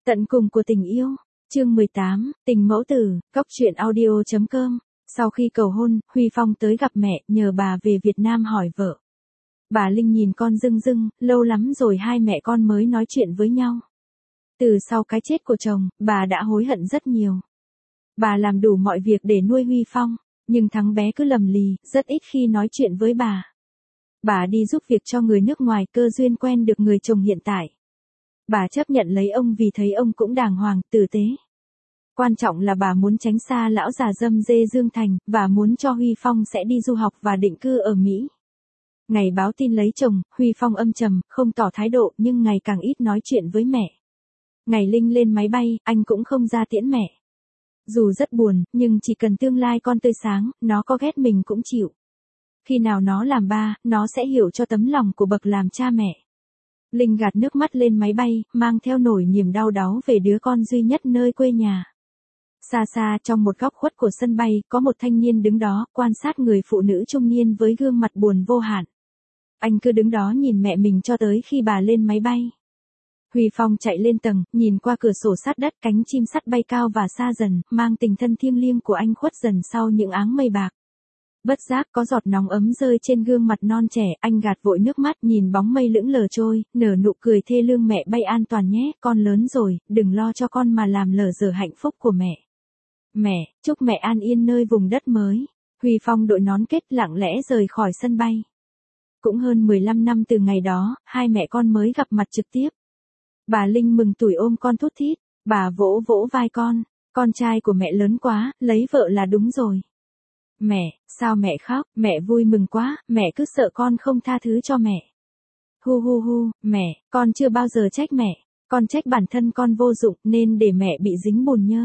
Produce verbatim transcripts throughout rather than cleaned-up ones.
Tận cùng của tình yêu, chương mười tám, tình mẫu tử, cóc truyện audio chấm com. Sau khi cầu hôn, Huy Phong tới gặp mẹ, nhờ bà về Việt Nam hỏi vợ. Bà Linh nhìn con rưng rưng, lâu lắm rồi hai mẹ con mới nói chuyện với nhau. Từ sau cái chết của chồng, bà đã hối hận rất nhiều. Bà làm đủ mọi việc để nuôi Huy Phong, nhưng thằng bé cứ lầm lì, rất ít khi nói chuyện với bà. Bà đi giúp việc cho người nước ngoài, cơ duyên quen được người chồng hiện tại. Bà chấp nhận lấy ông vì thấy ông cũng đàng hoàng, tử tế. Quan trọng là bà muốn tránh xa lão già dâm dê Dương Thành, và muốn cho Huy Phong sẽ đi du học và định cư ở Mỹ. Ngày báo tin lấy chồng, Huy Phong âm trầm, không tỏ thái độ nhưng ngày càng ít nói chuyện với mẹ. Ngày Linh lên máy bay, anh cũng không ra tiễn mẹ. Dù rất buồn, nhưng chỉ cần tương lai con tươi sáng, nó có ghét mình cũng chịu. Khi nào nó làm ba, nó sẽ hiểu cho tấm lòng của bậc làm cha mẹ. Linh gạt nước mắt lên máy bay, mang theo nỗi niềm đau đáu về đứa con duy nhất nơi quê nhà. Xa xa trong một góc khuất của sân bay, có một thanh niên đứng đó, quan sát người phụ nữ trung niên với gương mặt buồn vô hạn. Anh cứ đứng đó nhìn mẹ mình cho tới khi bà lên máy bay. Huy Phong chạy lên tầng, nhìn qua cửa sổ sát đất, cánh chim sắt bay cao và xa dần, mang tình thân thiêng liêng của anh khuất dần sau những áng mây bạc. Bất giác có giọt nóng ấm rơi trên gương mặt non trẻ, anh gạt vội nước mắt nhìn bóng mây lững lờ trôi, nở nụ cười thê lương. Mẹ bay an toàn nhé, con lớn rồi, đừng lo cho con mà làm lở dở hạnh phúc của mẹ. Mẹ, chúc mẹ an yên nơi vùng đất mới. Huy Phong đội nón kết lặng lẽ rời khỏi sân bay. Cũng hơn mười lăm năm từ ngày đó, hai mẹ con mới gặp mặt trực tiếp. Bà Linh mừng tuổi ôm con thút thít, bà vỗ vỗ vai con, con trai của mẹ lớn quá, lấy vợ là đúng rồi. Mẹ, sao mẹ khóc, mẹ vui mừng quá, mẹ cứ sợ con không tha thứ cho mẹ. Hu hu hu, mẹ, con chưa bao giờ trách mẹ, con trách bản thân con vô dụng nên để mẹ bị dính bùn nhơ.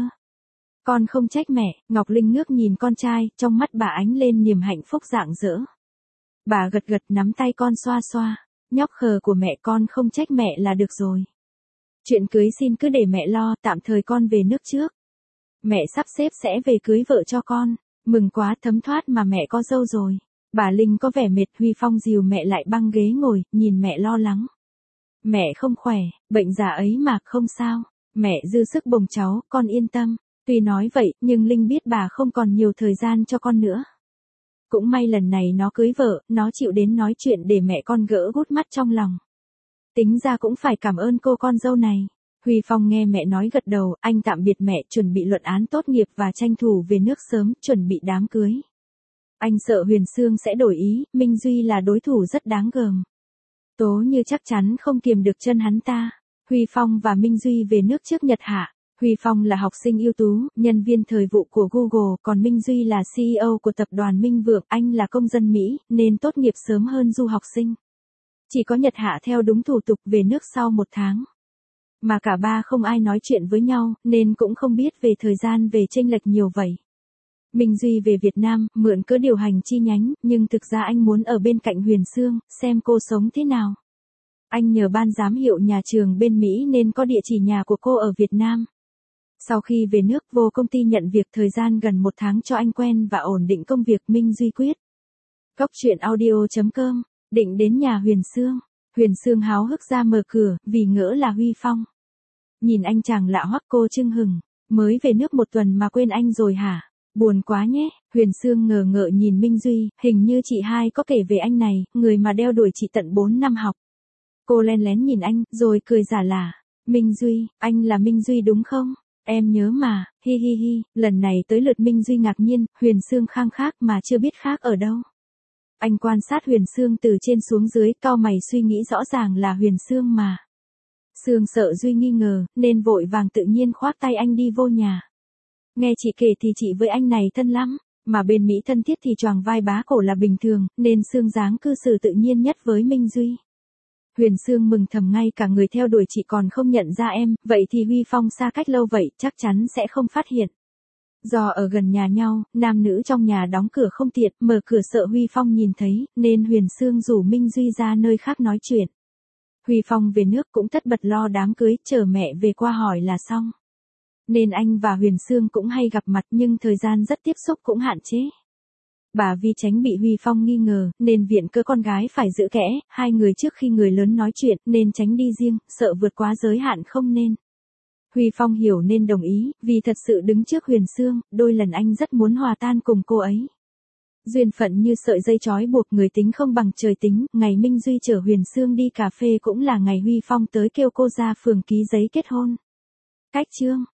Con không trách mẹ. Ngọc Linh ngước nhìn con trai, trong mắt bà ánh lên niềm hạnh phúc rạng rỡ. Bà gật gật nắm tay con xoa xoa, nhóc khờ của mẹ, con không trách mẹ là được rồi. Chuyện cưới xin cứ để mẹ lo, tạm thời con về nước trước. Mẹ sắp xếp sẽ về cưới vợ cho con. Mừng quá, thấm thoát mà mẹ có dâu rồi. Bà Linh có vẻ mệt. Huy Phong dìu mẹ lại băng ghế ngồi, nhìn mẹ lo lắng. Mẹ không khỏe, bệnh già ấy mà, không sao. Mẹ dư sức bồng cháu, con yên tâm. Tuy nói vậy, nhưng Linh biết bà không còn nhiều thời gian cho con nữa. Cũng may lần này nó cưới vợ, nó chịu đến nói chuyện để mẹ con gỡ gút mắt trong lòng. Tính ra cũng phải cảm ơn cô con dâu này. Huy Phong nghe mẹ nói gật đầu, anh tạm biệt mẹ, chuẩn bị luận án tốt nghiệp và tranh thủ về nước sớm, chuẩn bị đám cưới. Anh sợ Huyền Sương sẽ đổi ý, Minh Duy là đối thủ rất đáng gờm. Tố Như chắc chắn không kiềm được chân hắn ta. Huy Phong và Minh Duy về nước trước Nhật Hạ. Huy Phong là học sinh ưu tú, nhân viên thời vụ của Google, còn Minh Duy là xê e ô của tập đoàn Minh Vượng, anh là công dân Mỹ, nên tốt nghiệp sớm hơn du học sinh. Chỉ có Nhật Hạ theo đúng thủ tục về nước sau một tháng. Mà cả ba không ai nói chuyện với nhau, nên cũng không biết về thời gian về chênh lệch nhiều vậy. Minh Duy về Việt Nam, mượn cớ điều hành chi nhánh, nhưng thực ra anh muốn ở bên cạnh Huyền Sương, xem cô sống thế nào. Anh nhờ ban giám hiệu nhà trường bên Mỹ nên có địa chỉ nhà của cô ở Việt Nam. Sau khi về nước, vô công ty nhận việc thời gian gần một tháng cho anh quen và ổn định công việc. Minh Duy quyết. Cóc truyện audio chấm com, định đến nhà Huyền Sương. Huyền Sương háo hức ra mở cửa, vì ngỡ là Huy Phong. Nhìn anh chàng lạ hoắc, cô chưng hừng, mới về nước một tuần mà quên anh rồi hả? Buồn quá nhé. Huyền Sương ngờ ngợ nhìn Minh Duy, hình như chị hai có kể về anh này, người mà đeo đuổi chị tận bốn năm học. Cô len lén nhìn anh, rồi cười giả lả. Minh Duy, anh là Minh Duy đúng không? Em nhớ mà, hi hi hi. Lần này tới lượt Minh Duy ngạc nhiên, Huyền Sương khang khác mà chưa biết khác ở đâu. Anh quan sát Huyền Sương từ trên xuống dưới, cau mày suy nghĩ rõ ràng là Huyền Sương mà. Sương sợ Duy nghi ngờ, nên vội vàng tự nhiên khoác tay anh đi vô nhà. Nghe chị kể thì chị với anh này thân lắm, mà bên Mỹ thân thiết thì choàng vai bá cổ là bình thường, nên Sương dáng cư xử tự nhiên nhất với Minh Duy. Huyền Sương mừng thầm, ngay cả người theo đuổi chị còn không nhận ra em, vậy thì Huy Phong xa cách lâu vậy, chắc chắn sẽ không phát hiện. Do ở gần nhà nhau, nam nữ trong nhà đóng cửa không tiện, mở cửa sợ Huy Phong nhìn thấy, nên Huyền Sương rủ Minh Duy ra nơi khác nói chuyện. Huy Phong về nước cũng tất bật lo đám cưới, chờ mẹ về qua hỏi là xong. Nên anh và Huyền Sương cũng hay gặp mặt, nhưng thời gian rất tiếp xúc cũng hạn chế. Bà vì tránh bị Huy Phong nghi ngờ, nên viện cớ con gái phải giữ kẽ, hai người trước khi người lớn nói chuyện, nên tránh đi riêng, sợ vượt quá giới hạn không nên. Huy Phong hiểu nên đồng ý, vì thật sự đứng trước Huyền Sương, đôi lần anh rất muốn hòa tan cùng cô ấy. Duyên phận như sợi dây trói buộc, người tính không bằng trời tính, ngày Minh Duy chở Huyền Sương đi cà phê cũng là ngày Huy Phong tới kêu cô ra phường ký giấy kết hôn. Cách chương